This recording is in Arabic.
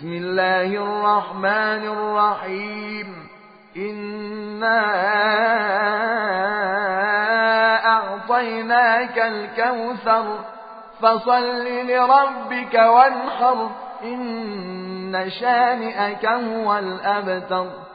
بسم الله الرحمن الرحيم إنا أعطيناك الكوثر فصل لربك وانحر إن شانئك هو الأبتر